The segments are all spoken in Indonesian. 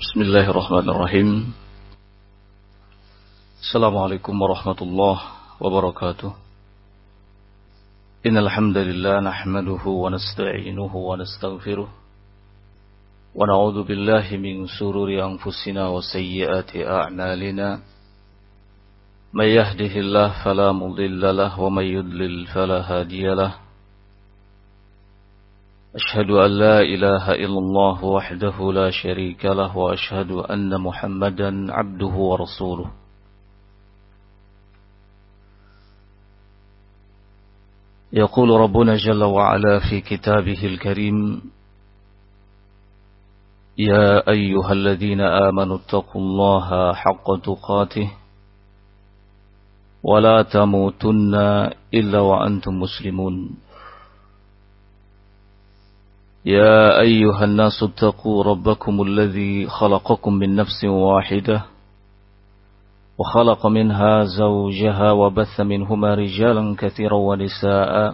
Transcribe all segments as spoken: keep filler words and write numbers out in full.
Bismillahirrahmanirrahim. Assalamualaikum warahmatullahi wabarakatuh. Innal hamdalillah nahmaduhu wa nasta'inuhu wa nastaghfiruh wa na'udzu billahi min shururi anfusina wa sayyiati a'malina. May yahdihillahu fala mudilla lahu wa may yudlil fala hadiya lahu. أشهد أن لا إله إلا الله وحده لا شريك له وأشهد أن محمدا عبده ورسوله يقول ربنا جل وعلا في كتابه الكريم يا أيها الذين آمنوا اتقوا الله حق تقاته ولا تموتن إلا وأنتم مسلمون يا أيها الناس اتقوا ربكم الذي خلقكم من نفس واحدة وخلق منها زوجها وبث منهما رجالا كثيرا ونساء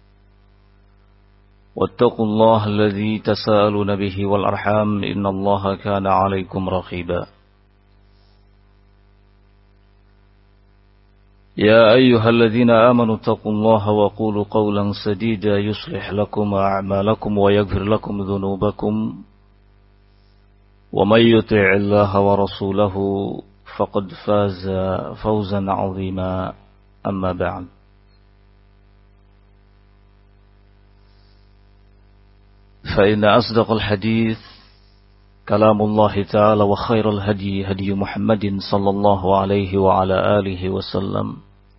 واتقوا الله الذي تساءلون به والأرحام إن الله كان عليكم رقيبا يا أيها الذين آمنوا اتقوا الله وقولوا قولا سديدا يصلح لكم أعمالكم ويغفر لكم ذنوبكم ومن يطع الله ورسوله فقد فاز فوزا عظيما أما بعد فإن أصدق الحديث كلام الله تعالى وخير الهدي هدي محمد صلى الله عليه وعلى آله وسلم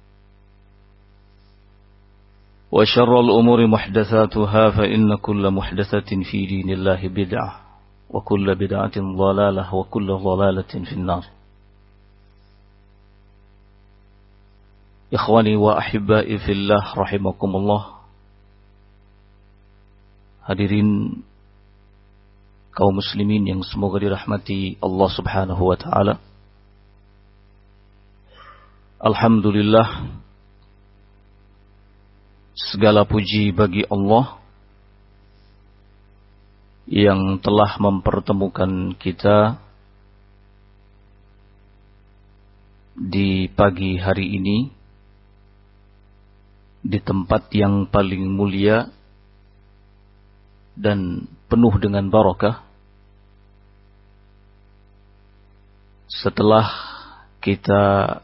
وشر الأمور محدثاتها فإن كل محدثة في دين الله بدعة وكل بدعة ضلالة وكل ضلالة في النار. إخواني وأحبائي في الله رحمكم الله. Hadirin kaum muslimin yang semoga dirahmati Allah Subhanahu wa taala. Alhamdulillah, segala puji bagi Allah yang telah mempertemukan kita di pagi hari ini di tempat yang paling mulia dan penuh dengan barakah, setelah kita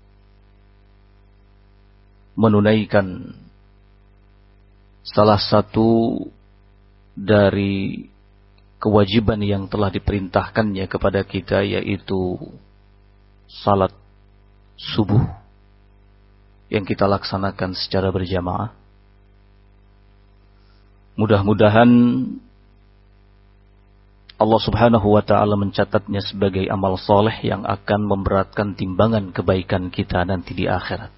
menunaikan salah satu dari kewajiban yang telah diperintahkannya kepada kita, yaitu salat subuh yang kita laksanakan secara berjamaah. Mudah-mudahan Allah Subhanahu wa ta'ala mencatatnya sebagai amal soleh yang akan memberatkan timbangan kebaikan kita nanti di akhirat.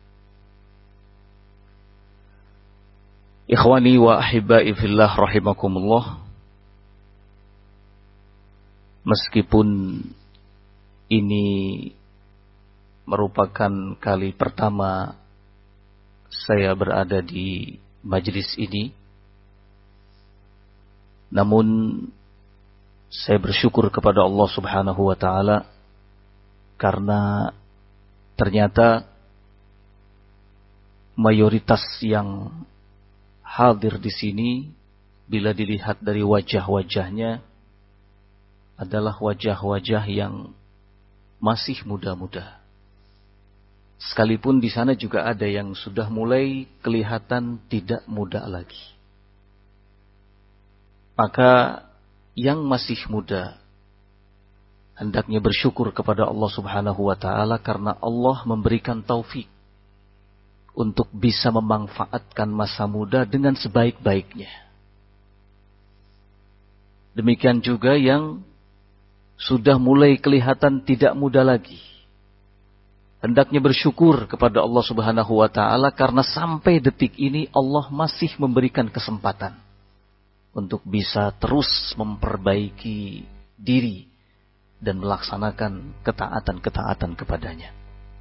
Ikhwani wa ahibai fillah rahimakumullah. Meskipun ini merupakan kali pertama saya berada di majlis ini, namun saya bersyukur kepada Allah Subhanahu wa ta'ala karena ternyata mayoritas yang hadir di sini, bila dilihat dari wajah-wajahnya, adalah wajah-wajah yang masih muda-muda. Sekalipun di sana juga ada yang sudah mulai kelihatan tidak muda lagi. Maka yang masih muda hendaknya bersyukur kepada Allah Subhanahu wa ta'ala karena Allah memberikan taufik untuk bisa memanfaatkan masa muda dengan sebaik-baiknya. Demikian juga yang sudah mulai kelihatan tidak muda lagi, hendaknya bersyukur kepada Allah Subhanahu wa ta'ala karena sampai detik ini Allah masih memberikan kesempatan untuk bisa terus memperbaiki diri dan melaksanakan ketaatan-ketaatan kepadanya.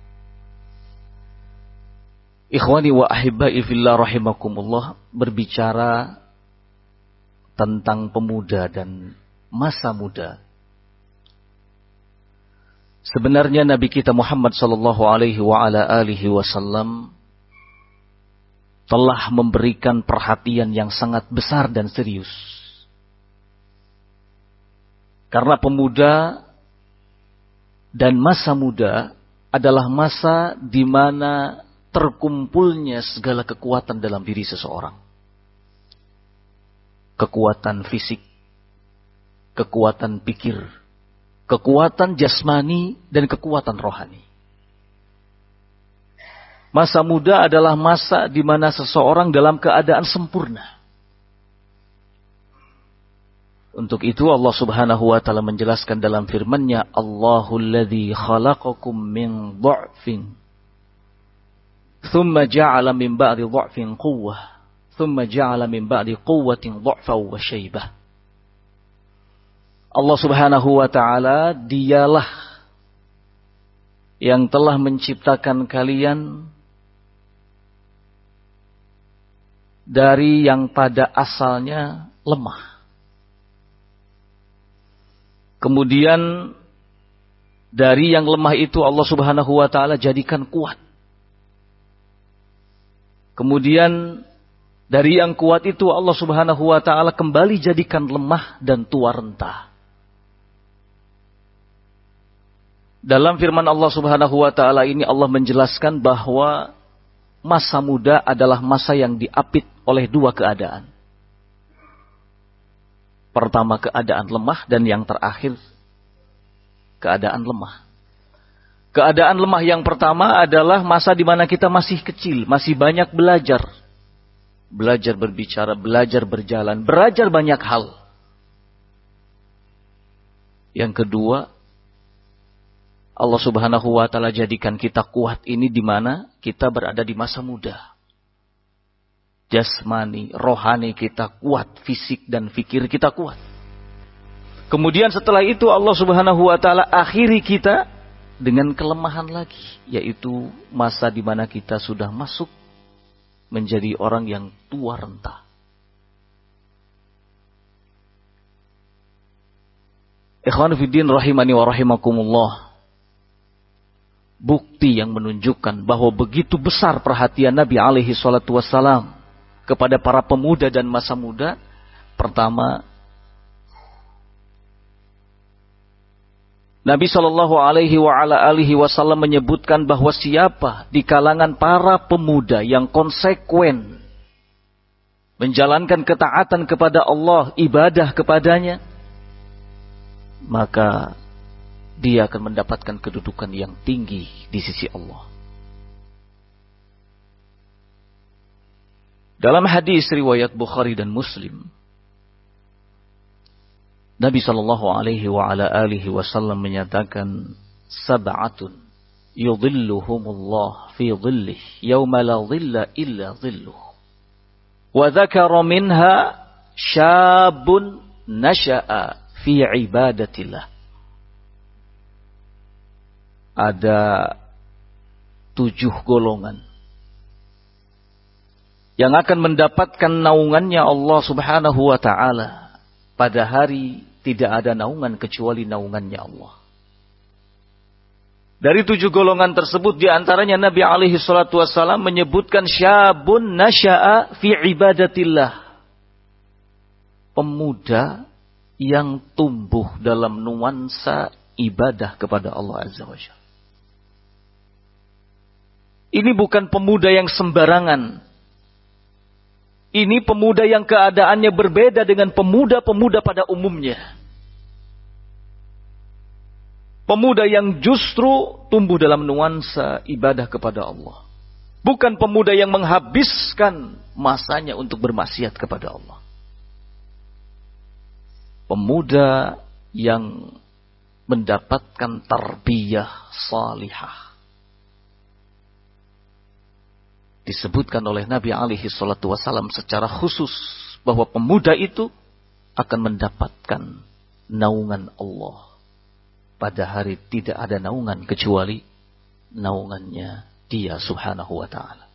Ikhwani wa ahibai fillah rahimakumullah, berbicara tentang pemuda dan masa muda Sebenarnya Nabi kita Muhammad sallallahu alaihi wa ala alihi wasallam telah memberikan perhatian yang sangat besar dan serius. Karena pemuda dan masa muda adalah masa di mana terkumpulnya segala kekuatan dalam diri seseorang. Kekuatan fisik, kekuatan pikir, kekuatan jasmani, dan kekuatan rohani. Masa muda adalah masa di mana seseorang dalam keadaan sempurna. Untuk itu Allah Subhanahu wa taala menjelaskan dalam firman-Nya, Allahul ladzi khalaqakum min dha'fin thumma ja'ala min ba'di dha'fin quwwah thumma ja'ala min ba'di quwwatin dha'fan wa syaibah. Allah Subhanahu wa taala dialah yang telah menciptakan kalian dari yang pada asalnya lemah. Kemudian dari yang lemah itu Allah Subhanahu wa taala jadikan kuat. Kemudian dari yang kuat itu Allah Subhanahu wa taala kembali jadikan lemah dan tua renta. Dalam firman Allah Subhanahu wa taala ini Allah menjelaskan bahwa masa muda adalah masa yang diapit oleh dua keadaan. Pertama keadaan lemah dan yang terakhir keadaan lemah. Keadaan lemah yang pertama adalah masa di mana kita masih kecil, masih banyak belajar. Belajar berbicara, belajar berjalan, belajar banyak hal. Yang kedua, Allah Subhanahu wa taala jadikan kita kuat ini di mana kita berada di masa muda. Jasmani, rohani kita kuat, fisik dan fikir kita kuat. Kemudian setelah itu Allah Subhanahu wa taala akhiri kita dengan kelemahan lagi, yaitu masa di mana kita sudah masuk menjadi orang yang tua renta. Ikhwan fiddin rahimani wa rahimakumullah. Bukti yang menunjukkan bahwa begitu besar perhatian Nabi alaihi salatu wassalam kepada para pemuda dan masa muda. Pertama, Nabi Shallallahu Alaihi wa ala alihi Wasallam menyebutkan bahwa siapa di kalangan para pemuda yang konsekuen menjalankan ketaatan kepada Allah, ibadah kepadanya, maka dia akan mendapatkan kedudukan yang tinggi di sisi Allah. Dalam hadis riwayat Bukhari dan Muslim, Nabi sallallahu alaihi wa ala alihi wasallam menyatakan, sab'atun yudhilluhumullah fi dhillih yawma la dhilla illa dhilluh. Wa dzakara minha syabun nasha'a fi ibadatillah. Ada tujuh golongan yang akan mendapatkan naungannya Allah Subhanahu wa taala. Pada hari tidak ada naungan kecuali naungannya Allah. Dari tujuh golongan tersebut, di antaranya Nabi alaihi salatu wassalam menyebutkan syabun nasya'a fi ibadatillah. Pemuda yang tumbuh dalam nuansa ibadah kepada Allah Azza wa Jalla. Ini bukan pemuda yang sembarangan. Ini pemuda yang keadaannya berbeda dengan pemuda-pemuda pada umumnya. Pemuda yang justru tumbuh dalam nuansa ibadah kepada Allah. Bukan pemuda yang menghabiskan masanya untuk bermaksiat kepada Allah. Pemuda yang mendapatkan tarbiyah salihah. Disebutkan oleh Nabi alaihi salatu wasallam secara khusus bahwa pemuda itu akan mendapatkan naungan Allah. Pada hari tidak ada naungan kecuali naungannya Dia Subhanahu wa ta'ala.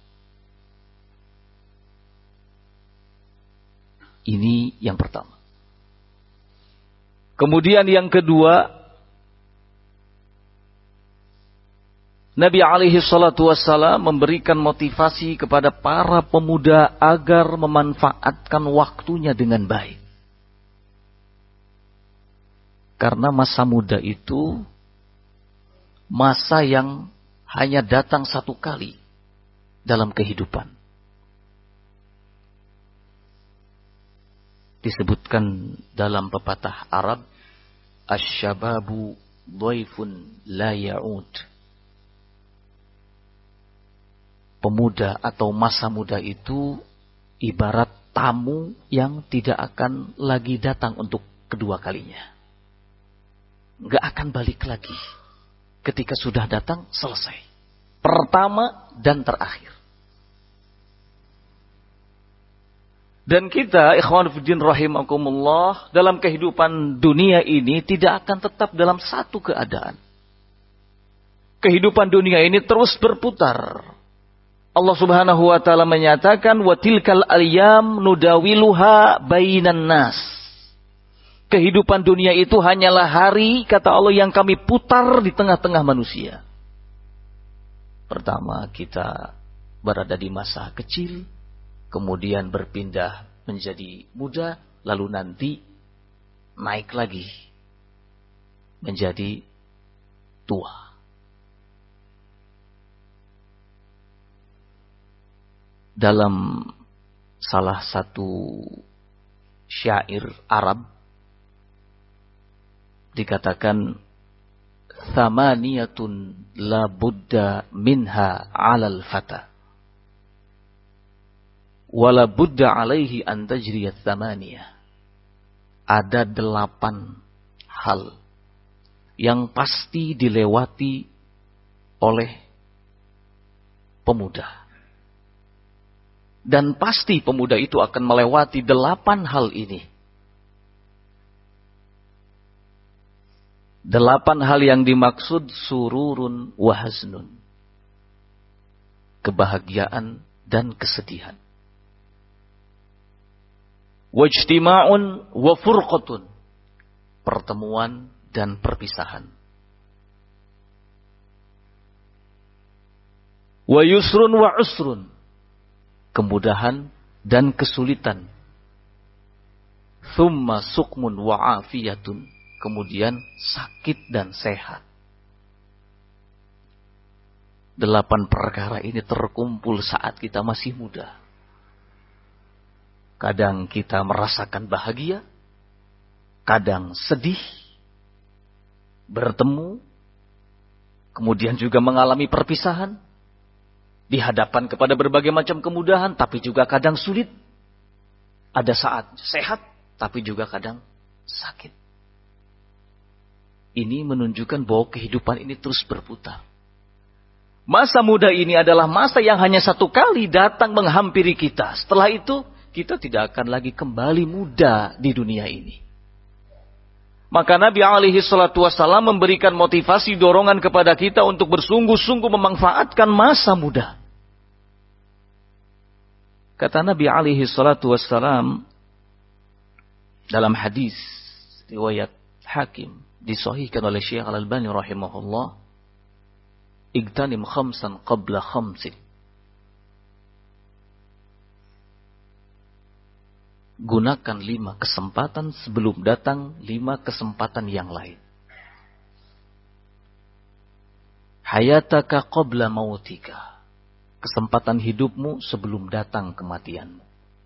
Ini yang pertama. Kemudian yang kedua, Nabi alaihi salatu wassalam memberikan motivasi kepada para pemuda agar memanfaatkan waktunya dengan baik. Karena masa muda itu masa yang hanya datang satu kali dalam kehidupan. Disebutkan dalam pepatah Arab, asy-syababu dhaifun la ya'ud. Pemuda atau masa muda itu ibarat tamu yang tidak akan lagi datang untuk kedua kalinya. Nggak akan balik lagi. Ketika sudah datang, selesai. Pertama dan terakhir. Dan kita, ikhwan fillah rahimakumullah, dalam kehidupan dunia ini tidak akan tetap dalam satu keadaan. Kehidupan dunia ini terus berputar. Allah Subhanahu wa taala menyatakan wa tilkal ayyam nudawiluha bainan nas. Kehidupan dunia itu hanyalah hari, kata Allah, yang kami putar di tengah-tengah manusia. Pertama kita berada di masa kecil, kemudian berpindah menjadi muda, lalu nanti naik lagi menjadi tua. Dalam salah satu syair Arab dikatakan thamaniyatun la budda minha 'alal fata wala budda 'alaihi an tajriyat thamaniyah. Ada delapan hal yang pasti dilewati oleh pemuda. Dan pasti pemuda itu akan melewati delapan hal ini. Delapan hal yang dimaksud sururun wahaznun. Kebahagiaan dan kesedihan. Wajtima'un wa furqatun. Pertemuan dan perpisahan. Wa yusrun wa usrun. Kemudahan dan kesulitan. Thumma sukmun wa afiyatun. Kemudian sakit dan sehat. Delapan perkara ini terkumpul saat kita masih muda. Kadang kita merasakan bahagia. Kadang sedih. Bertemu. Kemudian juga mengalami perpisahan. Dihadapan kepada berbagai macam kemudahan, tapi juga kadang sulit. Ada saat sehat, tapi juga kadang sakit. Ini menunjukkan bahwa kehidupan ini terus berputar. Masa muda ini adalah masa yang hanya satu kali datang menghampiri kita. Setelah itu, kita tidak akan lagi kembali muda di dunia ini. Maka Nabi alaihi salatu wassalam memberikan motivasi dorongan kepada kita untuk bersungguh-sungguh memanfaatkan masa muda. Kata Nabi alaihi salatu wassalam dalam hadis riwayat Hakim disahihkan oleh Syekh Al-Albani rahimahullah, igtanim khamsan qabla khamsin. Gunakan lima kesempatan sebelum datang lima kesempatan yang lain. Hayataka qabla mautika. Kesempatan hidupmu sebelum datang kematianmu.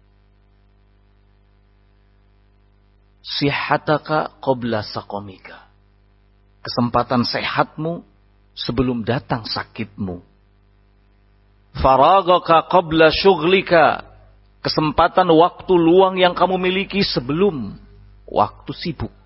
Sihataka qabla saqamika. Kesempatan sehatmu sebelum datang sakitmu. Faragaka qabla syughlika. Kesempatan waktu luang yang kamu miliki sebelum waktu sibuk.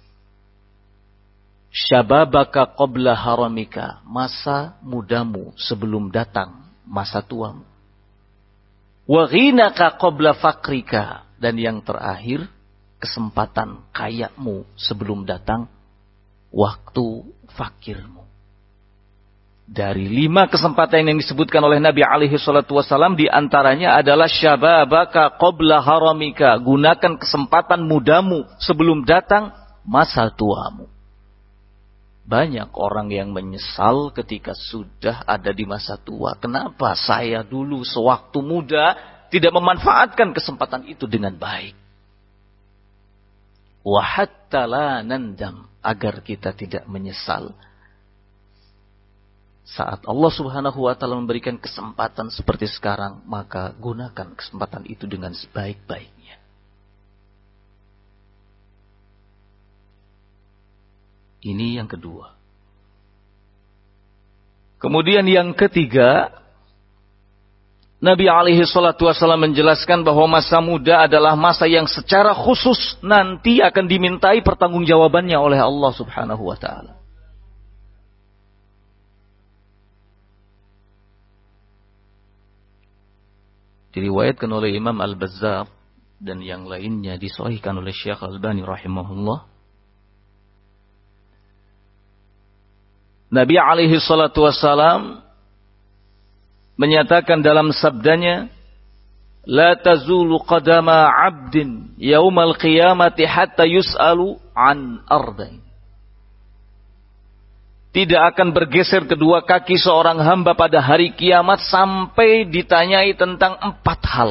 Syababaka qabla haramika. Masa mudamu sebelum datang masa tuamu. Wa ghinaka qabla fakrika. Dan yang terakhir, kesempatan kayamu sebelum datang waktu fakirmu. Dari lima kesempatan yang disebutkan oleh Nabi alaihi salatu wassalam, di antaranya adalah syababaka qabla haramika. Gunakan kesempatan mudamu sebelum datang masa tuamu. Banyak orang yang menyesal ketika sudah ada di masa tua. Kenapa saya dulu sewaktu muda tidak memanfaatkan kesempatan itu dengan baik? Wa hatta la nandam, agar kita tidak menyesal. Saat Allah Subhanahu wa taala memberikan kesempatan seperti sekarang, maka gunakan kesempatan itu dengan sebaik-baiknya. Ini yang kedua. Kemudian yang ketiga, Nabi alaihi salatu wasallam menjelaskan bahwa masa muda adalah masa yang secara khusus nanti akan dimintai pertanggungjawabannya oleh Allah Subhanahu wa taala. Diriwayatkan oleh Imam Al-Bazzar dan yang lainnya, disahihkan oleh Syekh Al-Albani rahimahullah. Nabi alaihi salatu wassalam menyatakan dalam sabdanya, la tazulu qadama 'abdin yaumal qiyamati hatta yus'alu an arba'in. Tidak akan bergeser kedua kaki seorang hamba pada hari kiamat sampai ditanyai tentang empat hal.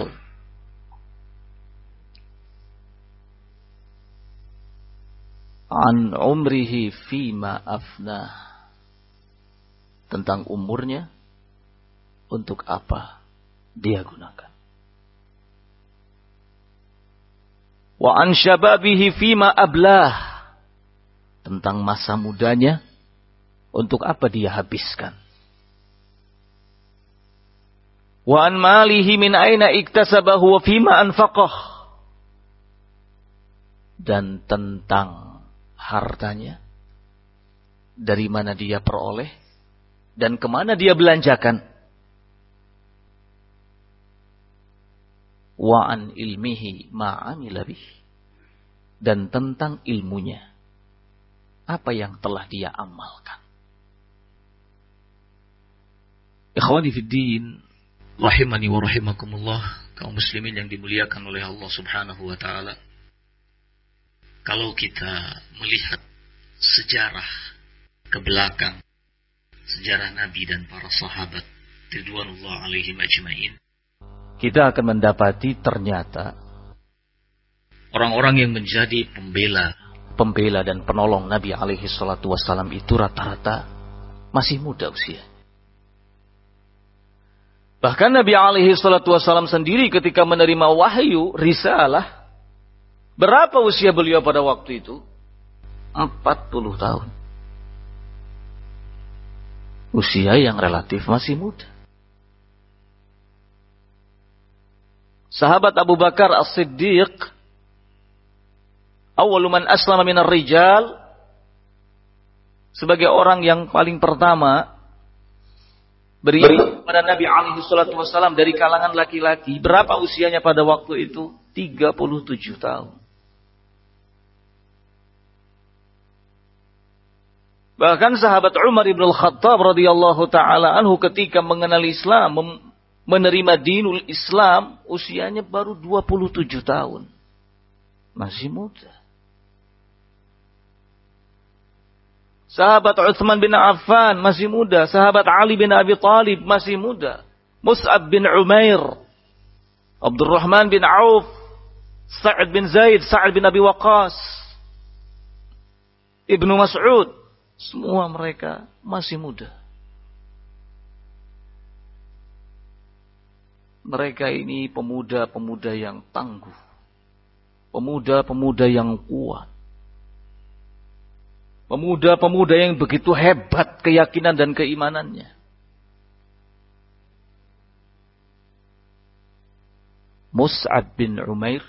An umrihi fima afnah. Tentang umurnya, untuk apa dia gunakan. Wa an syababihi fima ablah. Tentang masa mudanya, untuk apa dia habiskan. Wa an malihi min aina iktasabahu wa fima anfaqah. Dan tentang hartanya, dari mana dia peroleh dan kemana dia belanjakan. Wa an ilmihi ma'amila bih. Dan tentang ilmunya, apa yang telah dia amalkan. Ikhwani fid din, rahimani wa rahimakumullah, kaum muslimin yang dimuliakan oleh Allah Subhanahu wa taala. Kalau kita melihat sejarah ke belakang, sejarah Nabi dan para sahabat ridwanullah alaihim ajma'in, kita akan mendapati ternyata orang-orang yang menjadi pembela pembela dan penolong Nabi alaihi salatu wassalam itu rata-rata masih muda usia. Bahkan Nabi alaihi salatu wassalam sendiri ketika menerima wahyu risalah, berapa usia beliau pada waktu itu? empat puluh tahun. Usia yang relatif masih muda. Sahabat Abu Bakar As-Siddiq, awwalu man aslama minar rijal, sebagai orang yang paling pertama beriman kepada Nabi alaihi salatu wasallam dari kalangan laki-laki. Berapa usianya pada waktu itu? tiga puluh tujuh tahun. Bahkan sahabat Umar ibn al-Khattab radhiyallahu ta'ala anhu ketika mengenal Islam, mem- menerima dinul Islam, usianya baru dua puluh tujuh tahun. Masih muda. Sahabat Utsman bin Affan masih muda. Sahabat Ali bin Abi Thalib masih muda. Mus'ab bin Umair, Abdurrahman bin Auf, Sa'ad bin Zaid, Sa'ad bin Abi Waqqas, Ibnu Mas'ud, semua mereka masih muda. Mereka ini pemuda-pemuda yang tangguh. Pemuda-pemuda yang kuat. Pemuda-pemuda yang begitu hebat keyakinan dan keimanannya. Mus'ab bin Umair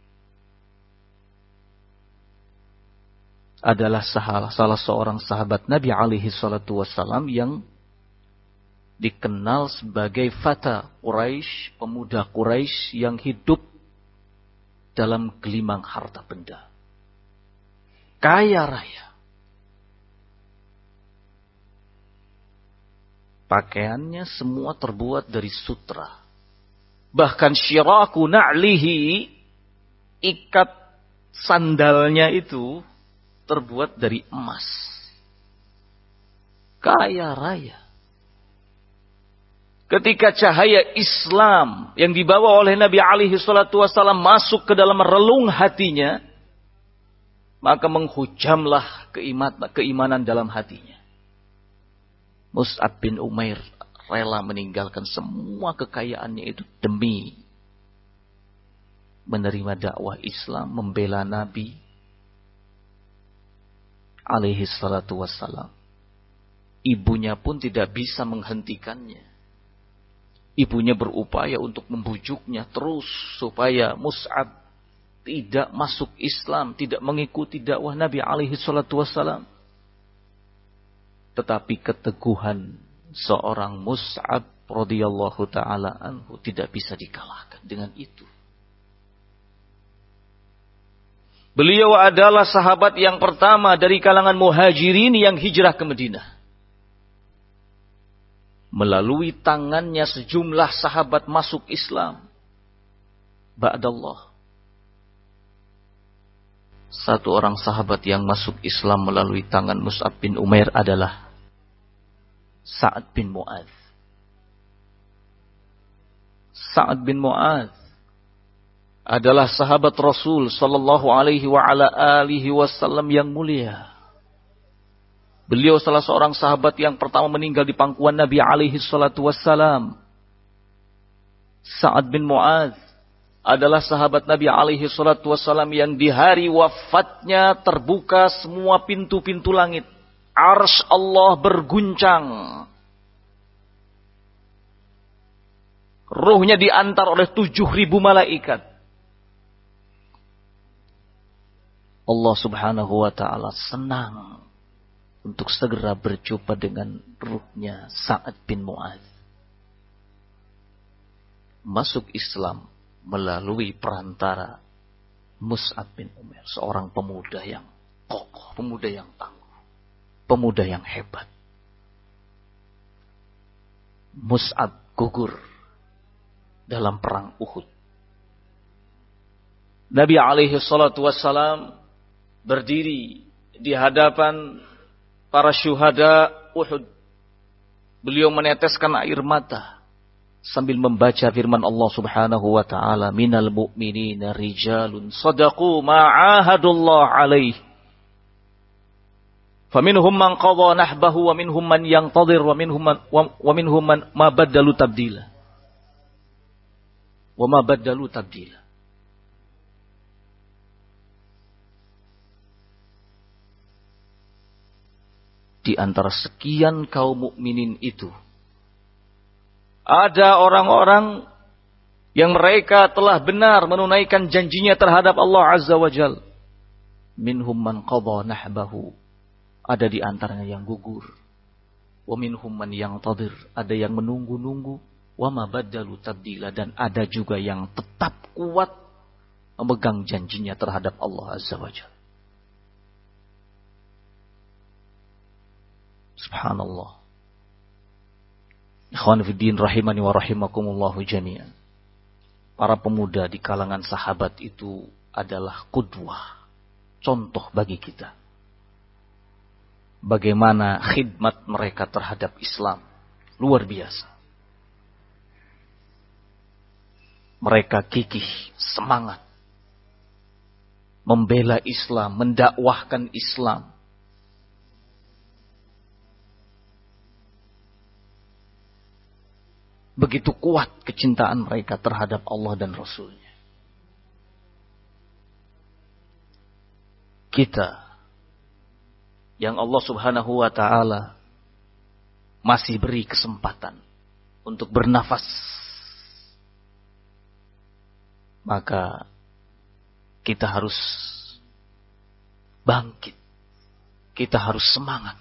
adalah salah, salah seorang sahabat Nabi alaihi salatu wassalam yang dikenal sebagai Fata Quraisy, pemuda Quraisy yang hidup dalam gelimang harta benda. Kaya raya. Pakaiannya semua terbuat dari sutra. Bahkan syiraku na'lihi, ikat sandalnya itu terbuat dari emas. kaya raya. Ketika cahaya Islam yang dibawa oleh Nabi alaihi salatu wasallam masuk ke dalam relung hatinya, maka menghujamlah keimanan, keimanan dalam hatinya. Mus'ab bin Umair rela meninggalkan semua kekayaannya itu demi menerima dakwah Islam, membela Nabi alaihi salatu wassalam. Ibunya pun tidak bisa menghentikannya. Ibunya berupaya untuk membujuknya terus supaya Mus'ab tidak masuk Islam, tidak mengikuti dakwah Nabi alaihi salatu wassalam. Tetapi keteguhan seorang Mus'ab radhiyallahu taala anhu tidak bisa dikalahkan dengan itu. Beliau adalah sahabat yang pertama dari kalangan muhajirin yang hijrah ke Madinah. Melalui tangannya sejumlah sahabat masuk Islam. Ba'dallah. Satu orang sahabat yang masuk Islam melalui tangan Mus'ab bin Umair adalah Sa'ad bin Mu'adz. Sa'ad bin Mu'adz adalah sahabat Rasul sallallahu alaihi wa ala alihi wasallam yang mulia. Beliau salah seorang sahabat yang pertama meninggal di pangkuan Nabi alaihi salatu wassalam. Sa'ad bin Mu'adz adalah sahabat Nabi alaihi salatu wassalam yang di hari wafatnya terbuka semua pintu-pintu langit. Arsy Allah berguncang. Ruhnya diantar oleh tujuh ribu malaikat. Allah subhanahu wa ta'ala senang untuk segera berjumpa dengan ruhnya Sa'ad bin Mu'adz. Masuk Islam melalui perantara Mus'ab bin Umair, seorang pemuda yang kokoh, pemuda yang tangguh, pemuda yang hebat. Mus'ab gugur dalam perang Uhud. Nabi alaihi salatu wassalam berdiri di hadapan para syuhada Uhud. Beliau meneteskan air mata sambil membaca firman Allah Subhanahu wa taala, "Minal mu'minina rijalun shadaqu ma 'ahadullah 'alaihi. Faminhum man qadha nahbahu wa minhum man yantadhir wa minhum man, wa minhum man ma badalu tabdila." Wa ma badalu tabdila. Di antara sekian kaum mukminin itu, ada orang-orang yang mereka telah benar menunaikan janjinya terhadap Allah Azza wa Jal. Minhum man qadha nahbahu. Ada di antaranya yang gugur. Wa minhum man yantadhir. Ada yang menunggu-nunggu. Wa ma badalu tabdila. Dan ada juga yang tetap kuat memegang janjinya terhadap Allah Azza wa Jal. Subhanallah. Ikhwan fiddin rahimani wa rahimakumullahu jami'an. Para pemuda di kalangan sahabat itu adalah qudwah, contoh bagi kita. Bagaimana khidmat mereka terhadap Islam luar biasa. Mereka gigih, semangat membela Islam, mendakwahkan Islam. Begitu kuat kecintaan mereka terhadap Allah dan Rasul-Nya. Kita yang Allah Subhanahu wa ta'ala masih beri kesempatan untuk bernafas, maka kita harus bangkit. Kita harus semangat.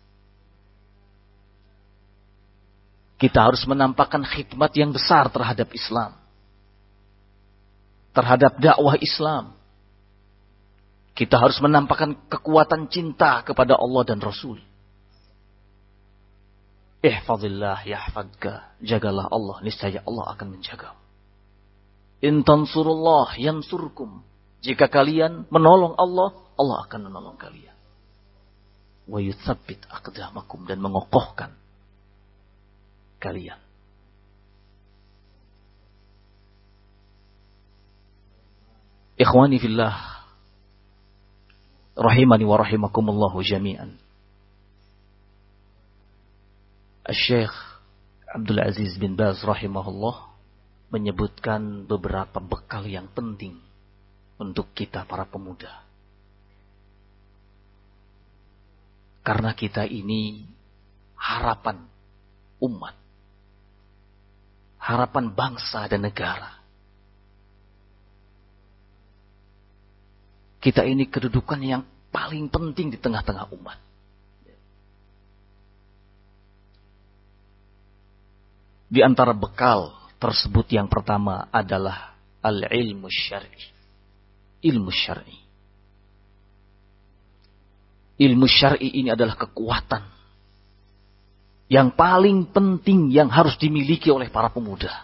Kita harus menampakkan khidmat yang besar terhadap Islam. Terhadap dakwah Islam. Kita harus menampakkan kekuatan cinta kepada Allah dan Rasul. Ihfazillah yahfadka. Jagalah Allah, niscaya Allah akan menjaga. In tansurullah yansurkum. Jika kalian menolong Allah, Allah akan menolong kalian. wa yutsabbit aqdamakum, dan mengokohkan kalian. Ikhwani fillah, rahimani wa rahimakumullahu jami'an. Asy-Syaikh Abdul Aziz bin Baz rahimahullah menyebutkan beberapa bekal yang penting untuk kita para pemuda. Karena kita ini harapan umat, harapan bangsa dan negara. Kita ini kedudukan yang paling penting di tengah-tengah umat. Di antara bekal tersebut yang pertama adalah al-ilmu syar'i. Ilmu syar'i. Ilmu syar'i ini adalah kekuatan yang paling penting yang harus dimiliki oleh para pemuda.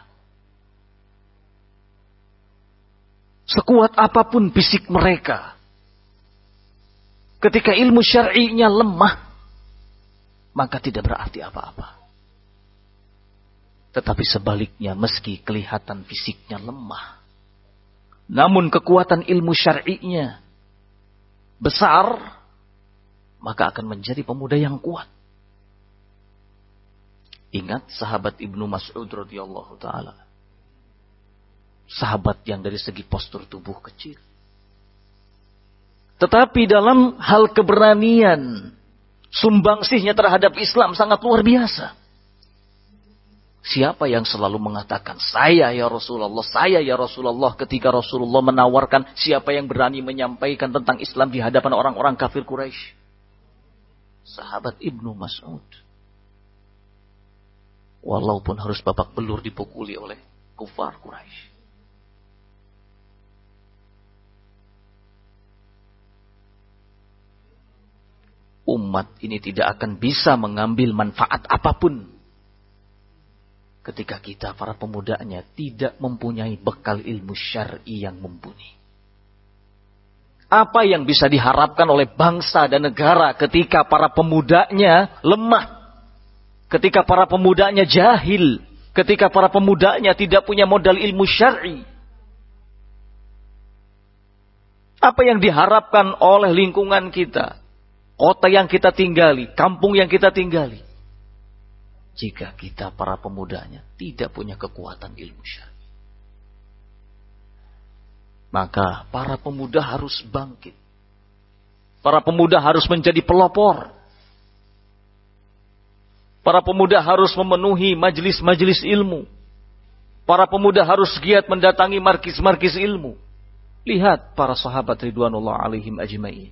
Sekuat apapun fisik mereka, ketika ilmu syar'inya lemah, maka tidak berarti apa-apa. Tetapi sebaliknya, meski kelihatan fisiknya lemah, namun kekuatan ilmu syar'inya besar, maka akan menjadi pemuda yang kuat. Ingat sahabat Ibnu Mas'ud radhiyallahu taala. Sahabat yang dari segi postur tubuh kecil. Tetapi dalam hal keberanian, sumbangsihnya terhadap Islam sangat luar biasa. Siapa yang selalu mengatakan, saya ya Rasulullah, saya ya Rasulullah, ketika Rasulullah menawarkan siapa yang berani menyampaikan tentang Islam di hadapan orang-orang kafir Quraisy? Sahabat Ibnu Mas'ud. Walaupun harus babak belur dipukuli oleh kufar Quraisy. Umat ini tidak akan bisa mengambil manfaat apapun ketika kita para pemudanya tidak mempunyai bekal ilmu syar'i yang mumpuni. Apa yang bisa diharapkan oleh bangsa dan negara ketika para pemudanya lemah, ketika para pemudanya jahil, ketika para pemudanya tidak punya modal ilmu syar'i? Apa yang diharapkan oleh lingkungan kita, kota yang kita tinggali, kampung yang kita tinggali, jika kita para pemudanya tidak punya kekuatan ilmu syar'i? Maka para pemuda harus bangkit. Para pemuda harus menjadi pelopor. Para pemuda harus memenuhi majelis-majelis ilmu. Para pemuda harus giat mendatangi markis-markis ilmu. Lihat para sahabat ridwanullah alaihim ajma'in.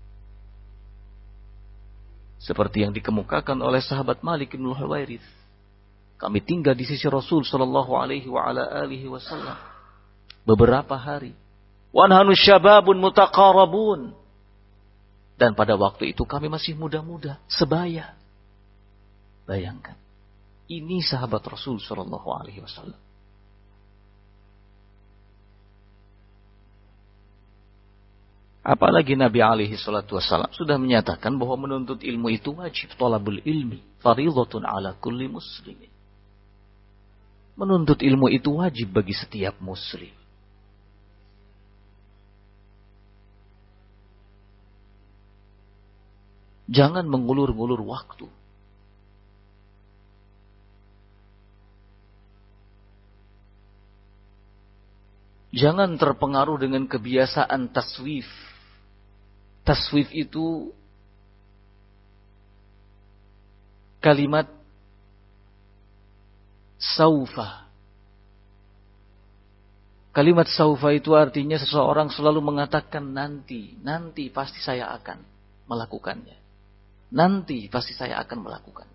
Seperti yang dikemukakan oleh sahabat Malik bin Huwairits. Kami tinggal di sisi Rasul sallallahu alaihi wa ala alihi wasallam beberapa hari. Wa nahnu syababun mutaqarabun. Dan pada waktu itu kami masih muda-muda, sebaya. Bayangkan. Ini sahabat Rasul sallallahu alaihi wasallam. Apalagi Nabi alaihi salatu wasallam sudah menyatakan bahwa menuntut ilmu itu wajib. Thalabul ilmi fardhatun ala kulli muslimin. Menuntut ilmu itu wajib bagi setiap muslim. Jangan mengulur-ngulur waktu. Jangan terpengaruh dengan kebiasaan taswif. Taswif itu kalimat saufa. Kalimat saufa itu artinya seseorang selalu mengatakan nanti, nanti pasti saya akan melakukannya. Nanti pasti saya akan melakukan.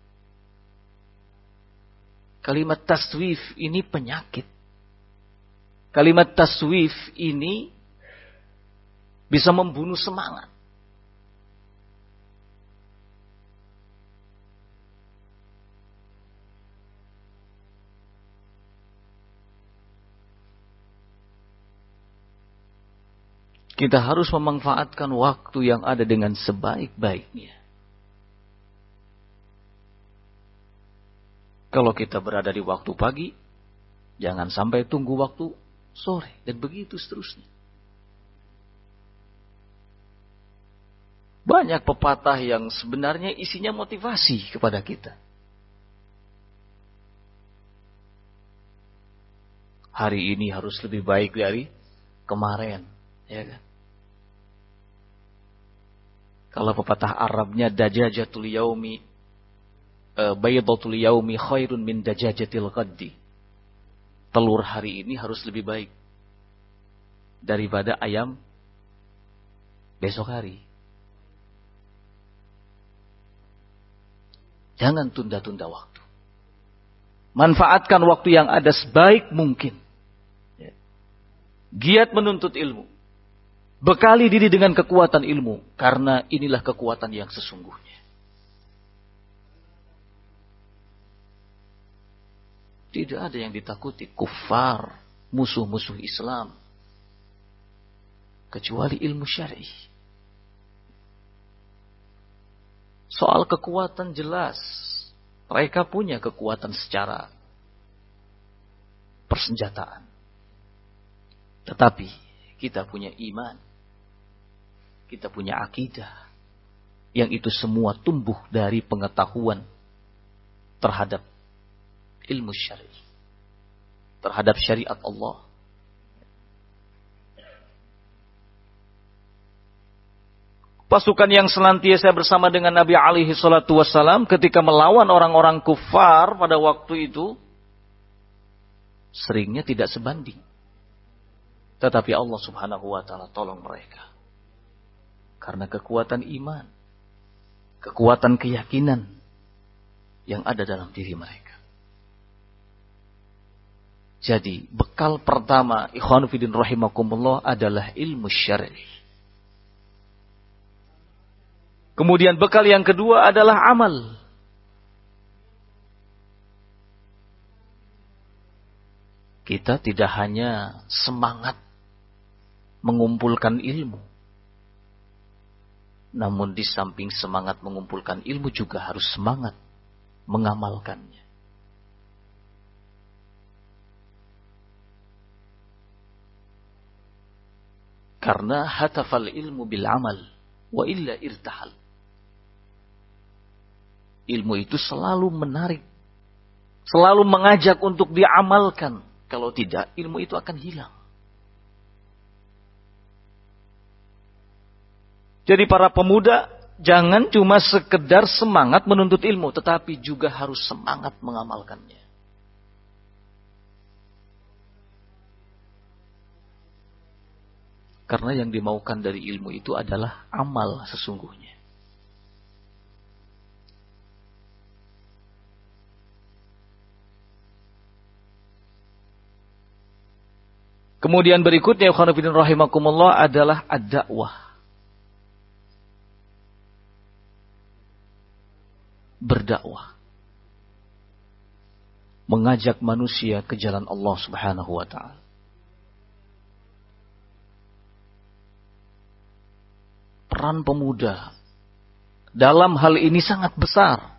Kalimat taswif ini penyakit. Kalimat taswif ini bisa membunuh semangat. Kita harus memanfaatkan waktu yang ada dengan sebaik-baiknya. Kalau kita berada di waktu pagi, jangan sampai tunggu waktu sore, dan begitu seterusnya. Banyak pepatah yang sebenarnya isinya motivasi kepada kita. Hari ini harus lebih baik dari kemarin, ya kan? Kalau pepatah Arabnya dajajatul yaumi e, baydatul yaumi khairun min dajajatil ghaddi. Telur hari ini harus lebih baik daripada ayam besok hari. Jangan tunda-tunda waktu. Manfaatkan waktu yang ada sebaik mungkin. Giat menuntut ilmu. Bekali diri dengan kekuatan ilmu. Karena inilah kekuatan yang sesungguhnya. Tidak ada yang ditakuti kufar, musuh-musuh Islam. Kecuali ilmu syar'i. Soal kekuatan jelas. Mereka punya kekuatan secara persenjataan. Tetapi kita punya iman. Kita punya akidah. Yang itu semua tumbuh dari pengetahuan terhadap ilmu syar'i. Terhadap syariat Allah. Pasukan yang senantiasa bersama dengan Nabi alaihi salatu wassalam ketika melawan orang-orang kufar pada waktu itu, seringnya tidak sebanding. Tetapi Allah subhanahu wa ta'ala tolong mereka. Karena kekuatan iman, kekuatan keyakinan yang ada dalam diri mereka. Jadi bekal pertama ikhwan fillah rahimakumullah adalah ilmu syar'i. Kemudian bekal yang kedua adalah amal. Kita tidak hanya semangat mengumpulkan ilmu. Namun di samping semangat mengumpulkan ilmu juga harus semangat mengamalkannya. Karena hatafal ilmu bil amal wa illa irtahal. Ilmu itu selalu menarik, selalu mengajak untuk diamalkan. Kalau tidak, ilmu itu akan hilang. Jadi para pemuda jangan cuma sekedar semangat menuntut ilmu, tetapi juga harus semangat mengamalkannya. Karena yang dimaukan dari ilmu itu adalah amal sesungguhnya. Kemudian berikutnya ikhwan fillah rahimakumullah adalah ad-da'wah. Berdakwah. Mengajak manusia ke jalan Allah Subhanahu wa ta'ala. Peran pemuda dalam hal ini sangat besar.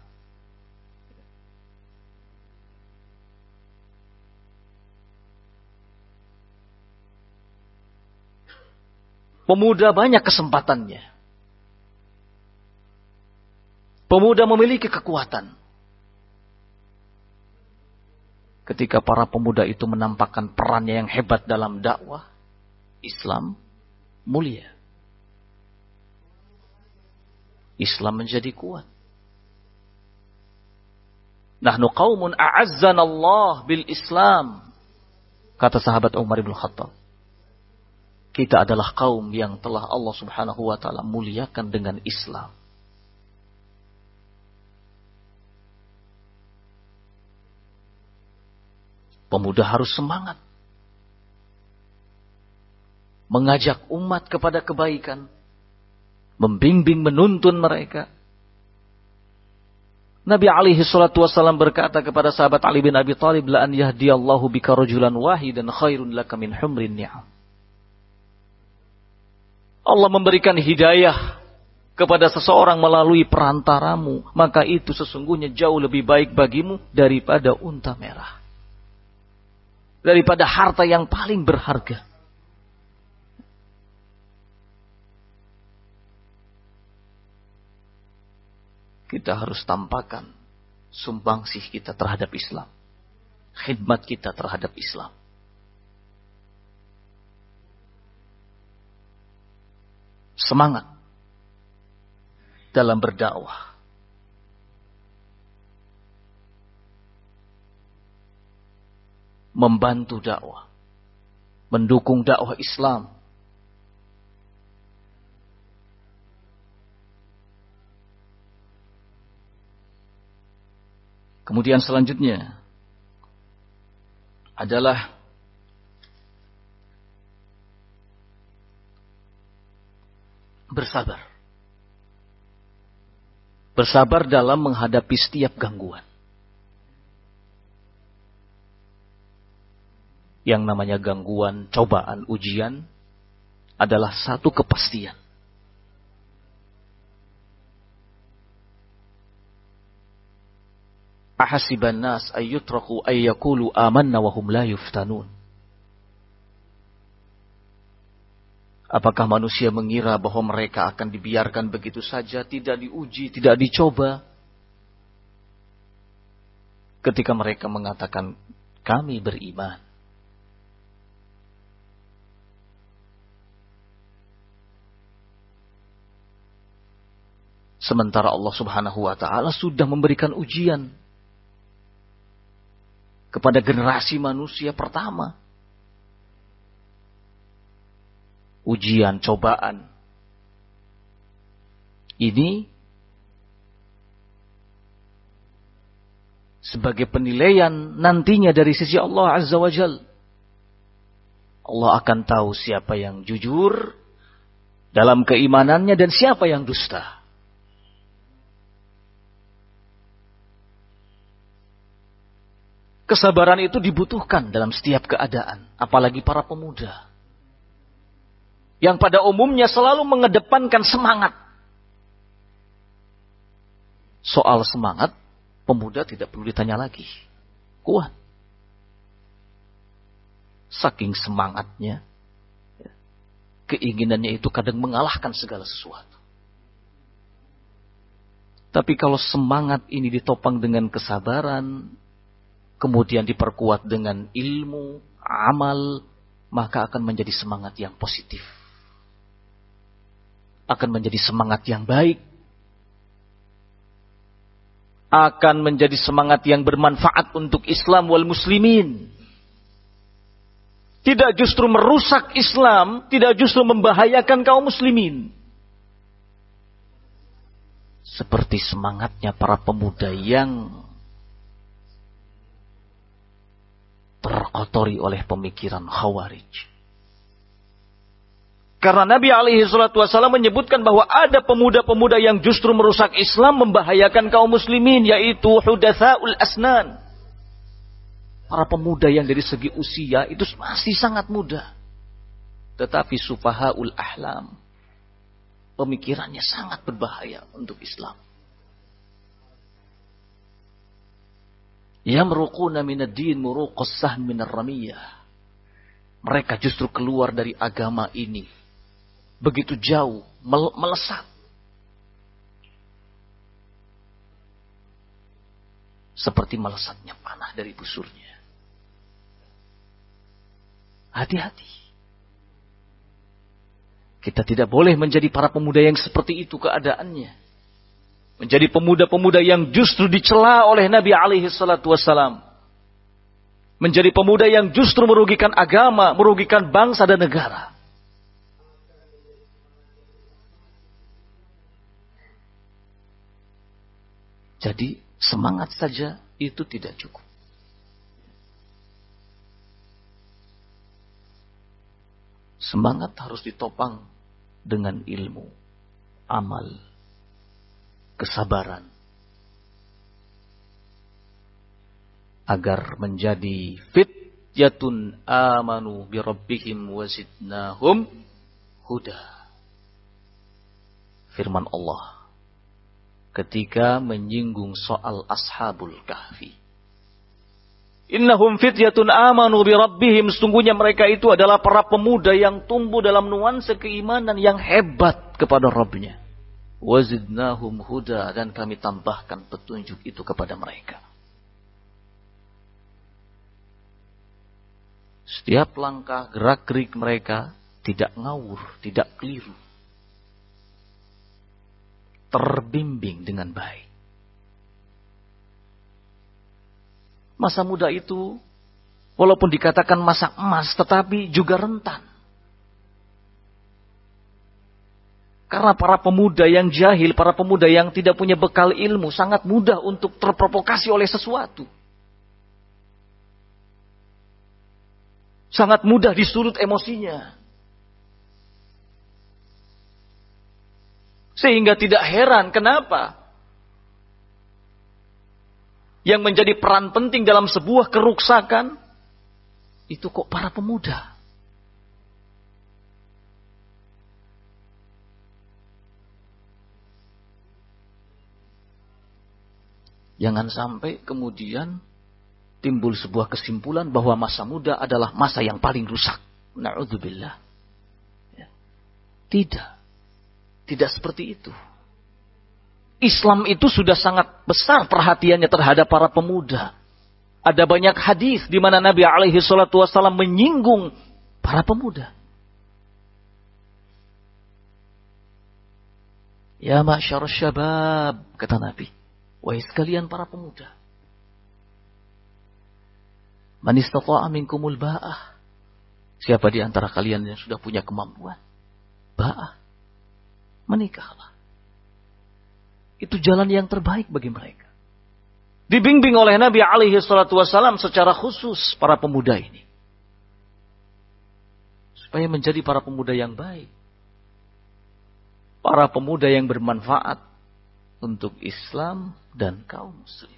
Pemuda banyak kesempatannya. Pemuda memiliki kekuatan. Ketika para pemuda itu menampakkan perannya yang hebat dalam dakwah, Islam mulia. Islam menjadi kuat. Nahnu qaumun a'azzanallah bil Islam. Kata sahabat Umar bin Khattab. Kita adalah kaum yang telah Allah subhanahu wa ta'ala muliakan dengan Islam. Pemuda harus semangat. Mengajak umat kepada kebaikan. Membimbing, menuntun mereka. Nabi alaihi salatu wassalam berkata kepada sahabat Ali bin Abi Thalib, La an yahdiyallahu bika rajulan wahidan khairun laka min humrin ni'am. Allah memberikan hidayah kepada seseorang melalui perantaramu, maka itu sesungguhnya jauh lebih baik bagimu daripada unta merah. Daripada harta yang paling berharga. Kita harus tampakkan sumbangsih kita terhadap Islam. Khidmat kita terhadap Islam. Semangat dalam berdakwah. Membantu dakwah. Mendukung dakwah Islam. Kemudian selanjutnya adalah bersabar. Bersabar dalam menghadapi setiap gangguan. Yang namanya gangguan, cobaan, ujian adalah satu kepastian. Ahasiban nas ayyutraku ayyakulu amanna wa hum la yuftanun. Apakah manusia mengira bahwa mereka akan dibiarkan begitu saja, tidak diuji, tidak dicoba? Ketika mereka mengatakan, kami beriman. Sementara Allah Subhanahu wa ta'ala sudah memberikan ujian kepada generasi manusia pertama. Ujian, cobaan. Ini sebagai penilaian nantinya dari sisi Allah Azza wa Jal. Allah akan tahu siapa yang jujur dalam keimanannya dan siapa yang dusta. Kesabaran itu dibutuhkan dalam setiap keadaan, apalagi para pemuda. Yang pada umumnya selalu mengedepankan semangat. Soal semangat, pemuda tidak perlu ditanya lagi. Kuat. Saking semangatnya, keinginannya itu kadang mengalahkan segala sesuatu. Tapi kalau semangat ini ditopang dengan kesabaran, kemudian diperkuat dengan ilmu, amal, maka akan menjadi semangat yang positif. Akan menjadi semangat yang baik. Akan menjadi semangat yang bermanfaat untuk Islam wal muslimin. Tidak justru merusak Islam, tidak justru membahayakan kaum muslimin. Seperti semangatnya para pemuda yang terkotori oleh pemikiran Khawarij. Karena Nabi alaihi salatu wasallam menyebutkan bahwa ada pemuda-pemuda yang justru merusak Islam, membahayakan kaum muslimin, yaitu hudatsaul asnan. Para pemuda yang dari segi usia itu masih sangat muda. Tetapi sufahaul ahlam, pemikirannya sangat berbahaya untuk Islam. Yamruquna minad din muruqas sahm minar ramiyah. Mereka justru keluar dari agama ini begitu jauh, melesat. Seperti melesatnya panah dari busurnya. Hati-hati. Kita tidak boleh menjadi para pemuda yang seperti itu keadaannya. Menjadi pemuda-pemuda yang justru dicela oleh Nabi alaihi salatu wassalam. Menjadi pemuda yang justru merugikan agama, merugikan bangsa dan negara. Jadi semangat saja itu tidak cukup. Semangat harus ditopang dengan ilmu, amal, kesabaran, agar menjadi fityatun amanu bi rabbihim wa zidnahum huda. firman Allah ketika menyinggung soal Ashabul Kahfi. Innahum fityatun amanu bi rabbihim, sesungguhnya mereka itu adalah para pemuda yang tumbuh dalam nuansa keimanan yang hebat kepada Rabbnya. Wazidnahum huda, dan kami tambahkan petunjuk itu kepada mereka. Setiap langkah gerak-gerik mereka tidak ngawur, tidak keliru. Terbimbing dengan baik. Masa muda itu, walaupun dikatakan masa emas, tetapi juga rentan. Karena para pemuda yang jahil, para pemuda yang tidak punya bekal ilmu, sangat mudah untuk terprovokasi oleh sesuatu. Sangat mudah disulut emosinya. Sehingga tidak heran kenapa yang menjadi peran penting dalam sebuah keruksakan itu kok para pemuda. Jangan sampai kemudian timbul sebuah kesimpulan bahwa masa muda adalah masa yang paling rusak. Na'udzubillah. Ya. Tidak. Tidak seperti itu. Islam itu sudah sangat besar perhatiannya terhadap para pemuda. Ada banyak hadis di mana Nabi alaihi salatu wasallam menyinggung para pemuda. Ya ma'syar syabab, kata Nabi. Wahai sekalian para pemuda. Man istata'a minkumul ba'ah. Siapa di antara kalian yang sudah punya kemampuan? Ba'ah. Menikahlah. Itu jalan yang terbaik bagi mereka. Dibimbing oleh Nabi alaihi salatu wasallam secara khusus para pemuda ini. Supaya menjadi para pemuda yang baik. Para pemuda yang bermanfaat untuk Islam dan kaum muslim.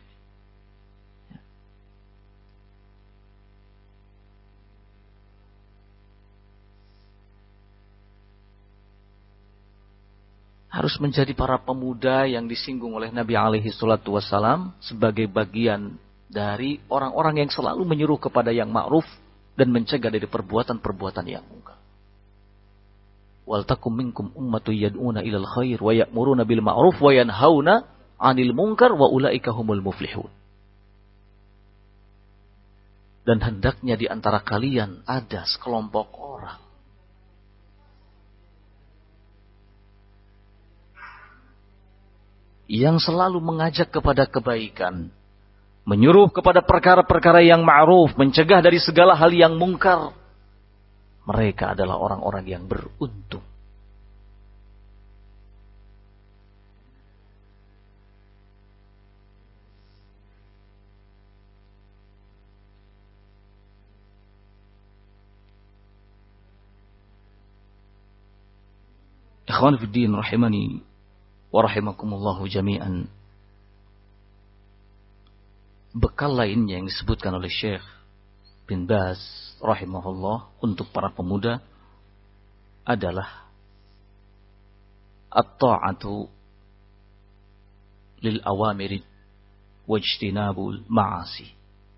Harus menjadi para pemuda yang disinggung oleh Nabi alaihi salatu wassalam sebagai bagian dari orang-orang yang selalu menyuruh kepada yang ma'ruf dan mencegah dari perbuatan-perbuatan yang munkar. Wal takum minkum ummatun yad'una ilal khair wa ya'muruna bil ma'ruf wa yanhauna 'anil munkar wa ulaika humul muflihun. Dan hendaknya di antara kalian ada sekelompok orang yang selalu mengajak kepada kebaikan, menyuruh kepada perkara-perkara yang ma'ruf, mencegah dari segala hal yang mungkar. Mereka adalah orang-orang yang beruntung. Ikhwan fiddin rahimani wa rahimakumullahu jami'an. Bekal lainnya yang disebutkan oleh Syekh bin Baz rahimahullah untuk para pemuda adalah at-ta'atu lil awamiri wajtinabul ma'asi.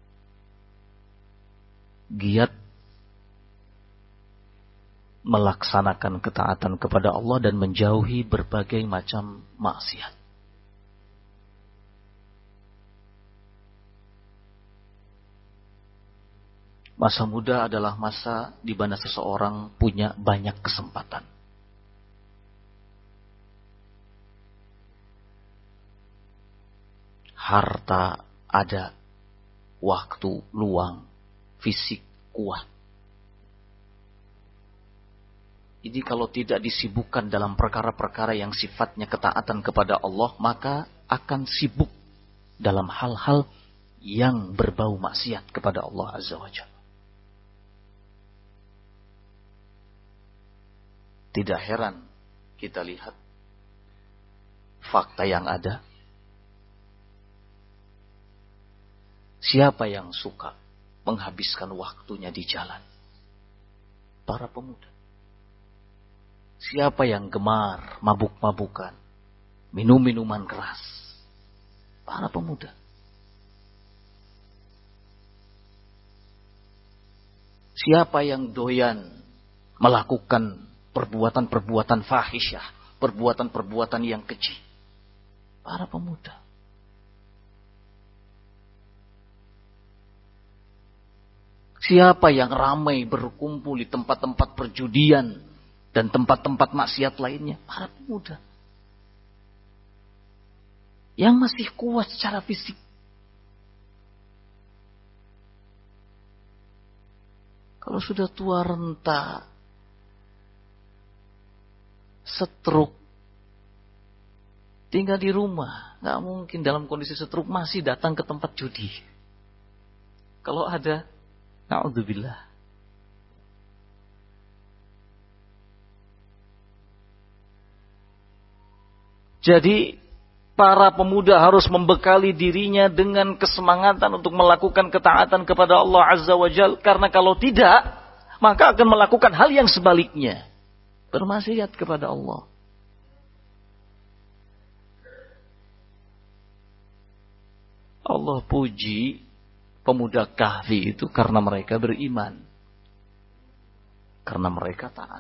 Giat melaksanakan ketaatan kepada Allah dan menjauhi berbagai macam maksiat. Masa muda adalah masa di mana seseorang punya banyak kesempatan. Harta ada, waktu luang, fisik kuat. Ini kalau tidak disibukkan dalam perkara-perkara yang sifatnya ketaatan kepada Allah, maka akan sibuk dalam hal-hal yang berbau maksiat kepada Allah Azza wa Jalla. Tidak heran kita lihat fakta yang ada. Siapa yang suka menghabiskan waktunya di jalan? Para pemuda. Siapa yang gemar mabuk-mabukan, minum minuman keras? Para pemuda. Siapa yang doyan melakukan perbuatan-perbuatan fahisyah, perbuatan-perbuatan yang keji? Para pemuda. Siapa yang ramai berkumpul di tempat-tempat perjudian dan tempat-tempat maksiat lainnya? Para pemuda. Yang masih kuat secara fisik. Kalau sudah tua renta, stroke, tinggal di rumah, nggak mungkin dalam kondisi stroke masih datang ke tempat judi. Kalau ada, na'udzubillah. Jadi para pemuda harus membekali dirinya dengan kesemangatan untuk melakukan ketaatan kepada Allah Azza wa Jalla. Karena kalau tidak, maka akan melakukan hal yang sebaliknya. Bermaksiat kepada Allah. Allah puji pemuda Kahfi itu karena mereka beriman. Karena mereka taat.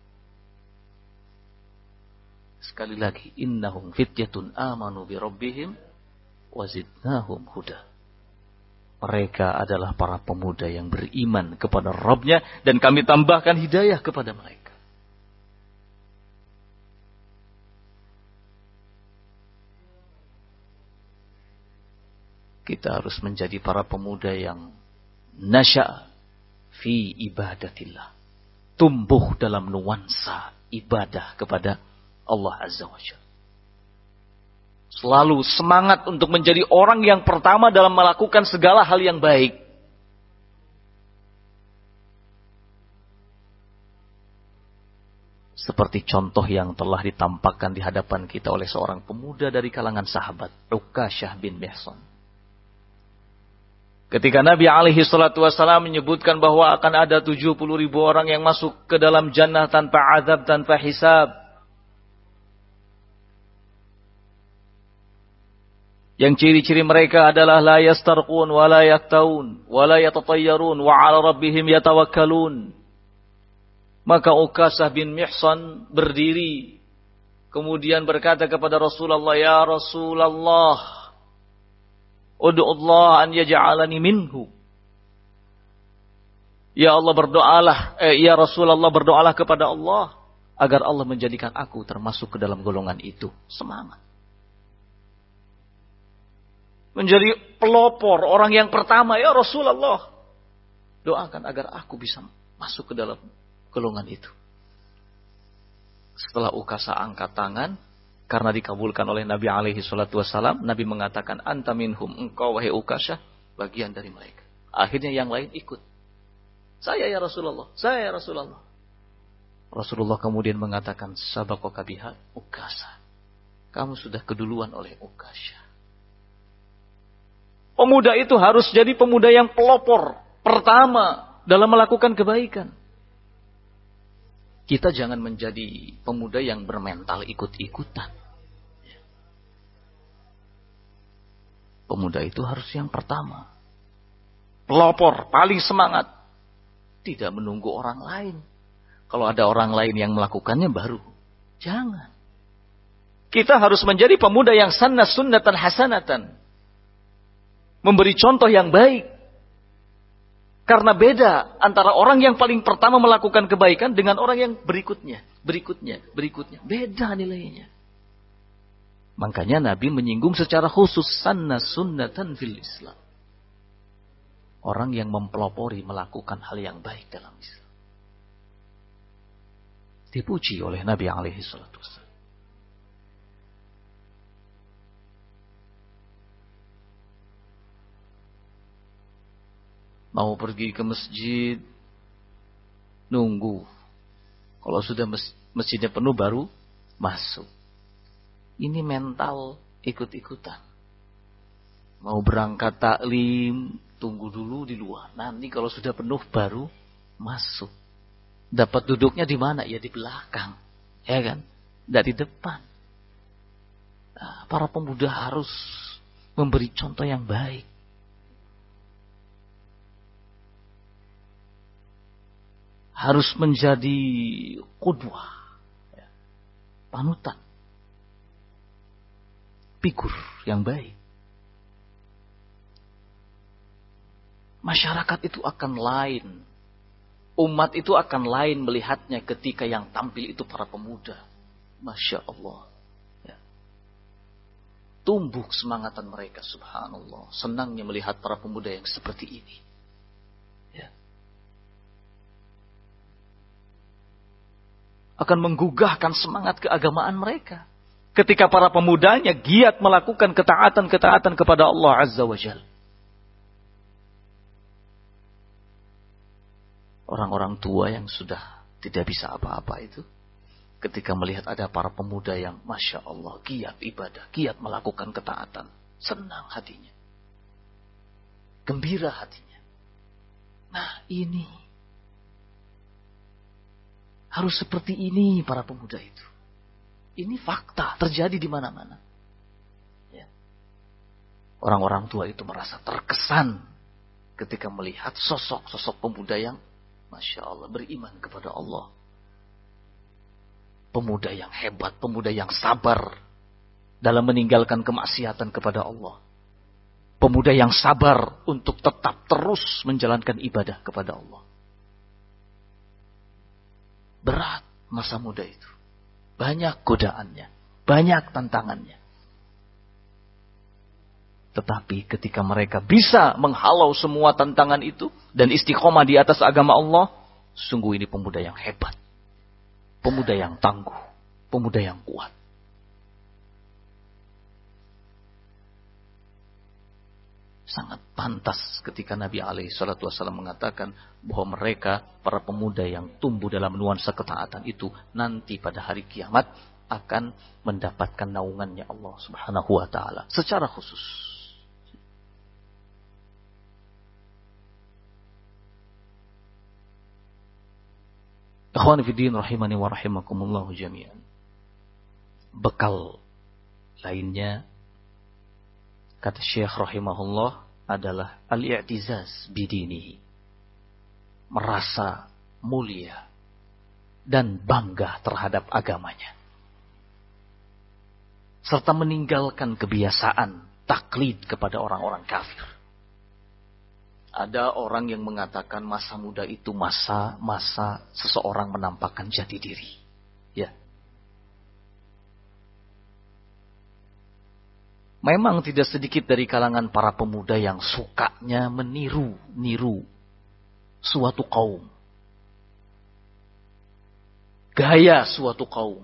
Sekali lagi, innahum fityatun amanu bi rabbihim wazidnahum huda. Mereka adalah para pemuda yang beriman kepada Rabbnya dan kami tambahkan hidayah kepada mereka. Kita harus menjadi para pemuda yang nasya fi ibadatillah. Tumbuh dalam nuansa ibadah kepada Allah Azza wa Jalla. Selalu semangat untuk menjadi orang yang pertama dalam melakukan segala hal yang baik. Seperti contoh yang telah ditampakkan di hadapan kita oleh seorang pemuda dari kalangan sahabat, Ukasyah bin Mihsan. Ketika Nabi alaihi salatu wassalam menyebutkan bahwa akan ada tujuh puluh ribu orang yang masuk ke dalam jannah tanpa azab, tanpa hisab. Yang ciri-ciri mereka adalah la yastarqun wa la yaktaun wa la yatatayyarun wa 'ala rabbihim yatawakkalun. Maka Ukasyah bin Mihsan berdiri kemudian berkata kepada Rasulullah, "Ya Rasulullah, ud'u Allah an yaj'alani minhu." Ya Allah, berdoalah, eh, ya Rasulullah, berdoalah kepada Allah agar Allah menjadikan aku termasuk ke dalam golongan itu. Semangat. Menjadi pelopor, orang yang pertama, ya Rasulullah, doakan agar aku bisa masuk ke dalam golongan itu. Setelah Ukasyah angkat tangan, karena dikabulkan oleh Nabi alaihi salatu wassalam, Nabi mengatakan, anta minhum, engkau wahai Ukasyah, bagian dari mereka. Akhirnya yang lain ikut. Saya ya Rasulullah, saya ya Rasulullah. Rasulullah kemudian mengatakan, sabaqaka biha Ukasyah. Kamu sudah keduluan oleh Ukasyah. Pemuda itu harus jadi pemuda yang pelopor pertama dalam melakukan kebaikan. Kita jangan menjadi pemuda yang bermental ikut-ikutan. Pemuda itu harus yang pertama. Pelopor, paling semangat. Tidak menunggu orang lain. Kalau ada orang lain yang melakukannya baru. Jangan. Kita harus menjadi pemuda yang sanna sunnatan hasanatan. Memberi contoh yang baik. Karena beda antara orang yang paling pertama melakukan kebaikan dengan orang yang berikutnya. Berikutnya, berikutnya. Beda nilainya. Makanya Nabi menyinggung secara khusus sanna sunnatan fil Islam. Orang yang mempelopori melakukan hal yang baik dalam Islam. Dipuji oleh Nabi alaihi salatu wassalam. Mau pergi ke masjid, nunggu. Kalau sudah masjidnya penuh baru masuk. Ini mental ikut-ikutan. Mau berangkat taklim, tunggu dulu di luar. Nanti kalau sudah penuh baru masuk. Dapat duduknya di mana? Ya di belakang. Ya kan? Dari depan. Nah, para pemuda harus memberi contoh yang baik. Harus menjadi qudwah, ya, panutan, figur yang baik. Masyarakat itu akan lain. Umat itu akan lain melihatnya ketika yang tampil itu para pemuda. Masya Allah. Ya. Tumbuh semangatan mereka, subhanallah. Senangnya melihat para pemuda yang seperti ini. Ya. Akan menggugahkan semangat keagamaan mereka. Ketika para pemudanya giat melakukan ketaatan-ketaatan kepada Allah Azza wa Jalla. Orang-orang tua yang sudah tidak bisa apa-apa itu, ketika melihat ada para pemuda yang Masya Allah, giat ibadah, giat melakukan ketaatan, senang hatinya. Gembira hatinya. Nah ini, harus seperti ini para pemuda itu. Ini fakta, terjadi di mana-mana. Ya. Orang-orang tua itu merasa terkesan ketika melihat sosok-sosok pemuda yang Masya Allah, beriman kepada Allah. Pemuda yang hebat, pemuda yang sabar dalam meninggalkan kemaksiatan kepada Allah. Pemuda yang sabar untuk tetap terus menjalankan ibadah kepada Allah. Berat masa muda itu. Banyak godaannya, banyak tantangannya. Tetapi ketika mereka bisa menghalau semua tantangan itu dan istiqomah di atas agama Allah, sungguh ini pemuda yang hebat. Pemuda yang tangguh, pemuda yang kuat. Sangat pantas ketika Nabi alaihi salatu wasallam mengatakan bahwa mereka, para pemuda yang tumbuh dalam nuansa ketaatan itu, nanti pada hari kiamat akan mendapatkan naungannya Allah Subhanahu wa taala secara khusus. Ikhwan fiddin rahimani wa rahimakumullah jami'an. Bekal lainnya, kata Syekh rahimahullah, adalah al-i'tizaz bidinihi. Merasa mulia dan bangga terhadap agamanya. Serta meninggalkan kebiasaan taklid kepada orang-orang kafir. Ada orang yang mengatakan masa muda itu masa-masa seseorang menampakkan jati diri. Ya. Memang tidak sedikit dari kalangan para pemuda yang sukanya meniru-niru suatu kaum. Gaya suatu kaum.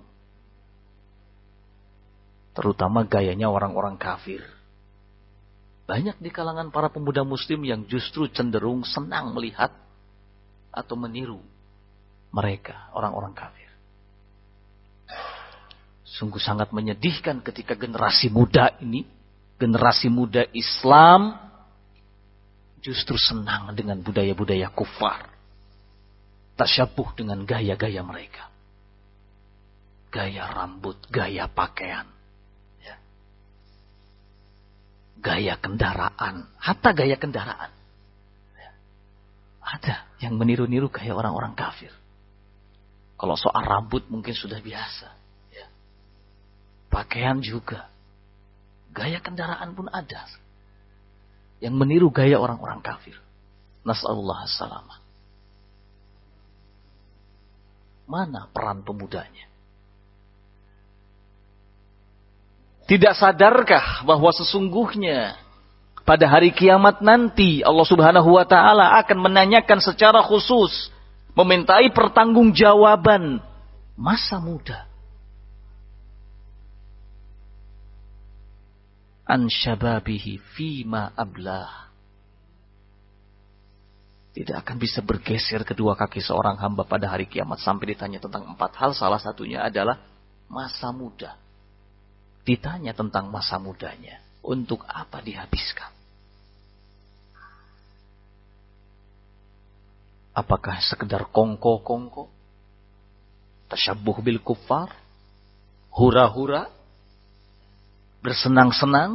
Terutama gayanya orang-orang kafir. Banyak di kalangan para pemuda muslim yang justru cenderung senang melihat atau meniru mereka, orang-orang kafir. Sungguh sangat menyedihkan ketika generasi muda ini, generasi muda Islam, justru senang dengan budaya-budaya kufar. Tasyabuh dengan gaya-gaya mereka. Gaya rambut, gaya pakaian. Gaya kendaraan, hatta gaya kendaraan. Ada yang meniru-niru gaya orang-orang kafir. Kalau soal rambut mungkin sudah biasa. Ya. Pakaian juga. Gaya kendaraan pun ada. Yang meniru gaya orang-orang kafir. Nas'alullah as-salamah. Mana peran pemudanya? Tidak sadarkah bahwa sesungguhnya pada hari kiamat nanti Allah Subhanahu wa taala akan menanyakan secara khusus, memintai pertanggungjawaban masa muda. An syababihi fima ablah. Tidak akan bisa bergeser kedua kaki seorang hamba pada hari kiamat sampai ditanya tentang empat hal. Salah satunya adalah masa muda. Ditanya tentang masa mudanya. Untuk apa dihabiskan? Apakah sekedar kongko-kongko? Tasyabbuh bil kuffar, hura-hura, bersenang-senang.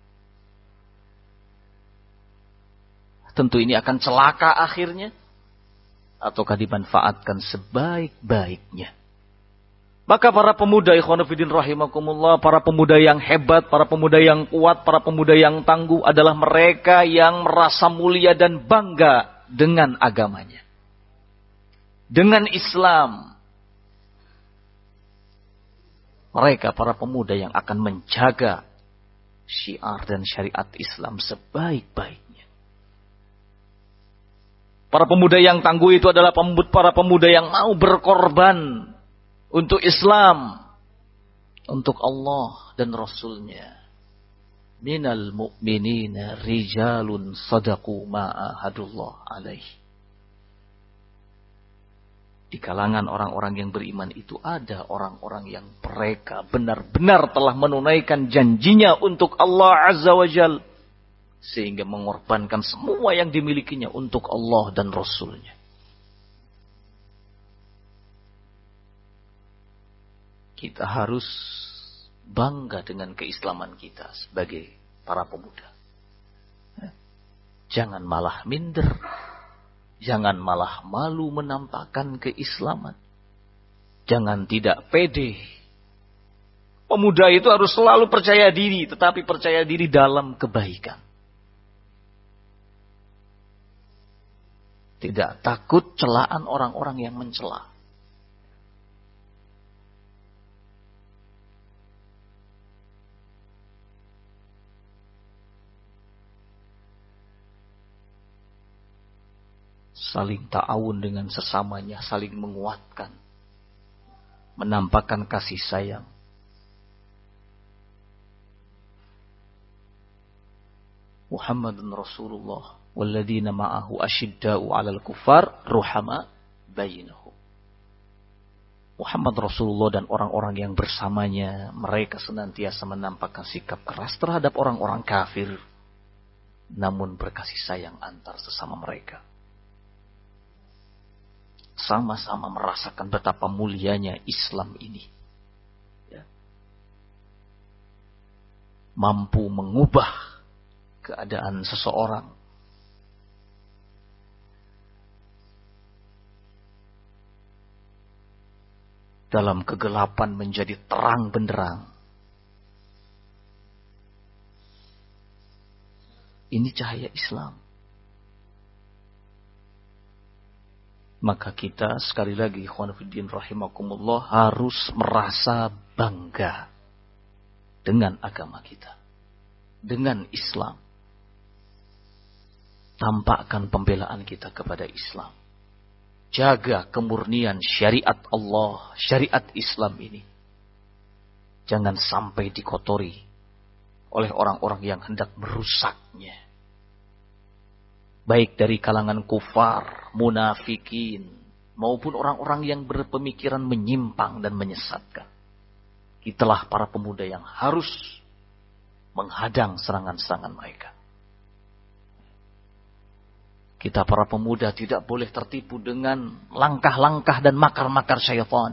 Tentu ini akan celaka akhirnya. Ataukah dimanfaatkan sebaik-baiknya. Maka para pemuda ikhwanu fiddin rahimakumullah, para pemuda yang hebat, para pemuda yang kuat, para pemuda yang tangguh adalah mereka yang merasa mulia dan bangga dengan agamanya. Dengan Islam. Mereka para pemuda yang akan menjaga syiar dan syariat Islam sebaik-baiknya. Para pemuda yang tangguh itu adalah para pemuda yang mau berkorban untuk Islam, untuk Allah dan Rasulnya. Minal mu'minina rijalun sadaqu ma'ahadullah alaih. Di kalangan orang-orang yang beriman itu ada orang-orang yang mereka benar-benar telah menunaikan janjinya untuk Allah Azza wa Jal. Sehingga mengorbankan semua yang dimilikinya untuk Allah dan Rasulnya. Kita harus bangga dengan keislaman kita sebagai para pemuda. Jangan malah minder. Jangan malah malu menampakkan keislaman. Jangan tidak pede. Pemuda itu harus selalu percaya diri, tetapi percaya diri dalam kebaikan. Tidak takut celaan orang-orang yang mencela. Saling ta'awun dengan sesamanya, saling menguatkan. Menampakkan kasih sayang. Muhammadun Rasulullah walladzina ma'ahu asyidda'u 'alal kuffar ruhama bainahum. Muhammad Rasulullah dan orang-orang yang bersamanya, mereka senantiasa menampakkan sikap keras terhadap orang-orang kafir, namun berkasih sayang antar sesama mereka. Sama-sama merasakan betapa mulianya Islam ini. Ya. Mampu mengubah keadaan seseorang. Dalam kegelapan menjadi terang benderang. Ini cahaya Islam. Maka kita sekali lagi ikhwan fiddin rahimakumullah harus merasa bangga dengan agama kita. Dengan Islam. Tampakkan pembelaan kita kepada Islam. Jaga kemurnian syariat Allah, syariat Islam ini. Jangan sampai dikotori oleh orang-orang yang hendak merusaknya. Baik dari kalangan kufar, munafikin, maupun orang-orang yang berpemikiran menyimpang dan menyesatkan. Itulah para pemuda yang harus menghadang serangan-serangan mereka. Kita para pemuda tidak boleh tertipu dengan langkah-langkah dan makar-makar syaitan.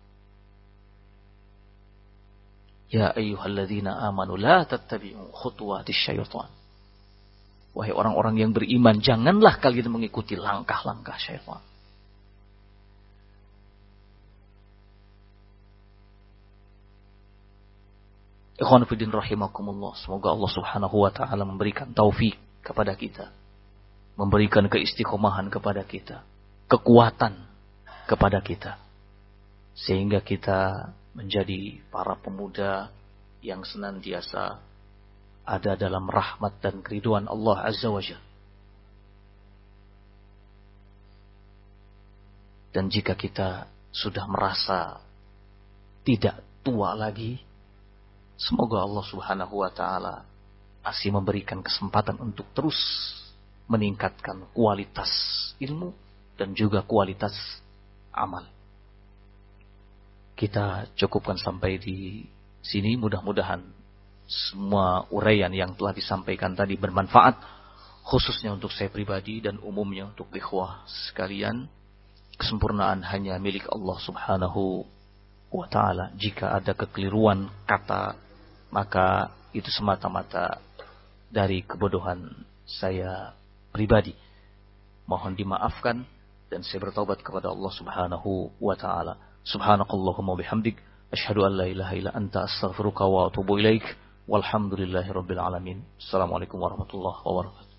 Ya ayyuhalladzina amanu la tattabi'u khutuwatis syaitan. Wahai orang-orang yang beriman, janganlah kalian mengikuti langkah-langkah syaitan. Ikhwan fillah rahimakumullah. Semoga Allah Subhanahu wa taala memberikan taufik kepada kita. Memberikan keistiqomahan kepada kita. Kekuatan kepada kita. Sehingga kita menjadi para pemuda yang senantiasa ada dalam rahmat dan keriduan Allah Azza wa Jalla. Dan jika kita sudah merasa tidak tua lagi, semoga Allah Subhanahu wa taala masih memberikan kesempatan untuk terus meningkatkan kualitas ilmu dan juga kualitas amal. Kita cukupkan sampai di sini, mudah-mudahan semua uraian yang telah disampaikan tadi bermanfaat, khususnya untuk saya pribadi dan umumnya untuk ikhwah sekalian. kesempurnaan hanya milik Allah Subhanahu wa ta'ala. Jika ada kekeliruan kata, maka itu semata-mata dari kebodohan saya pribadi. Mohon dimaafkan dan saya bertaubat kepada Allah Subhanahu wa ta'ala. Subhanakallahumma bihamdik, asyhadu an la ilaha illa anta, astaghfiruka wa atubu ilaik. Walhamdulillahi rabbil alamin. Assalamualaikum warahmatullahi wabarakatuh.